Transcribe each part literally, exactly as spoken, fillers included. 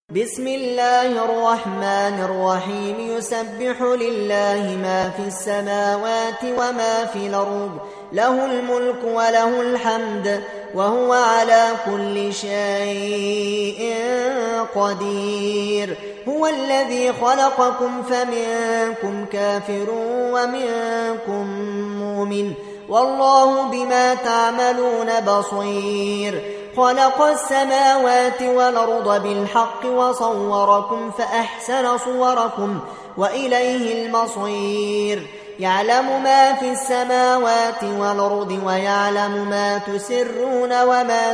بسم الله الرحمن الرحيم يسبح لله ما في السماوات وما في الأرض له الملك وله الحمد وهو على كل شيء قدير هو الذي خلقكم فمنكم كافر ومنكم مؤمن والله بما تعملون بصير خلق السماوات والأرض بالحق وصوركم فأحسن صوركم وإليه المصير يعلم ما في السماوات والأرض ويعلم ما تسرون وما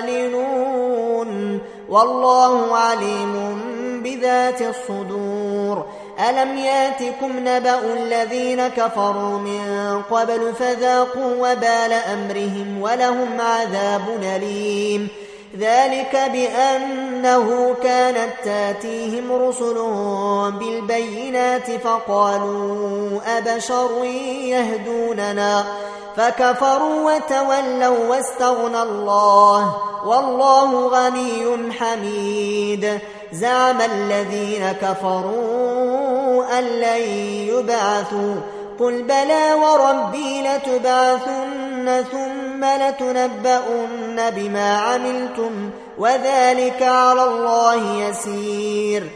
تعلنون والله عليم بذات الصدور ألم ياتكم نبأ الذين كفروا من قبل فذاقوا وبال أمرهم ولهم عذاب أليم ذلك بأنه كانت تاتيهم رسلهم بالبينات فقالوا أبشر يهدوننا فكفروا وتولوا واستغنى الله والله غني حميد زعم الذين كفروا أن لن يبعثوا قل بلى وربي لتبعثن ثم لتنبؤن بما عملتم وذلك على الله يسير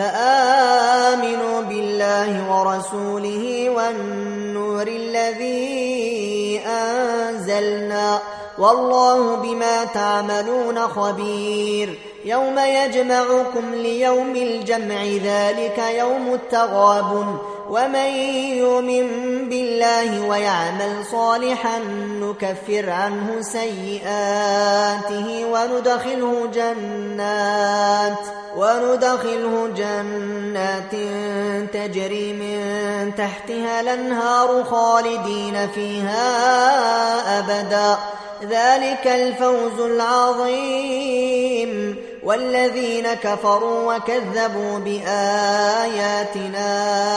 فآمنوا بالله ورسوله والنور الذي أنزلنا والله بما تعملون خبير يوم يجمعكم ليوم الجمع ذلك يوم التغابن ومن يؤمن بالله ويعمل صالحا نكفر عنه سيئاته وندخله جنات وندخله جنات تجري من تحتها الأنهار خالدين فيها أبدا ذلك الفوز العظيم والذين كفروا وكذبوا بآياتنا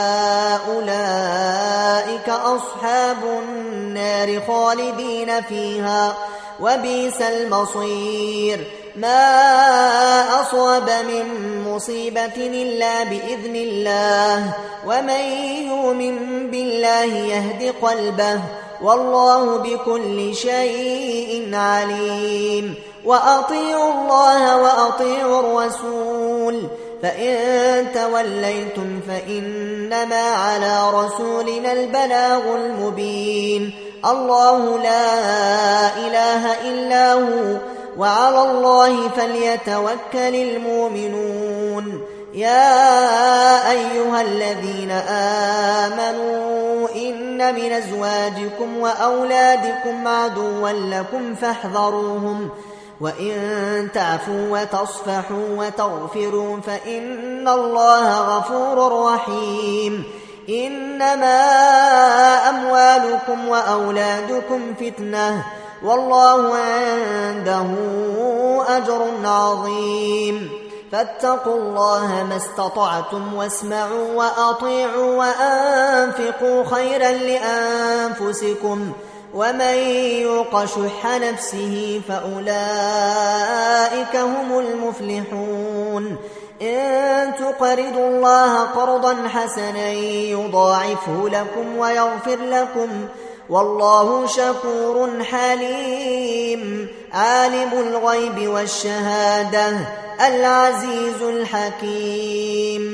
أولئك أصحاب النار خالدين فيها وبئس المصير ما أصاب من مصيبة إلا بإذن الله ومن يؤمن بالله يهد قلبه والله بكل شيء عليم وأطيعوا الله وأطيعوا الرسول فإن توليتم فإنما على رسولنا البلاغ المبين الله لا إله إلا هو وعلى الله فليتوكل المؤمنون يا أيها الذين آمنوا إن من أزواجكم وأولادكم عدوا لكم فاحذروهم وإن تعفوا وتصفحوا وتغفروا فإن الله غفور رحيم إنما أموالكم وأولادكم فتنة والله عنده أجر عظيم فاتقوا الله ما استطعتم واسمعوا وأطيعوا وأنفقوا خيرا لأنفسكم ومن يوق شح نفسه فأولئك هم المفلحون إن تقرضوا الله قرضا حسنا يضاعفه لكم ويغفر لكم والله شكور حليم عالم الغيب والشهادة العزيز الحكيم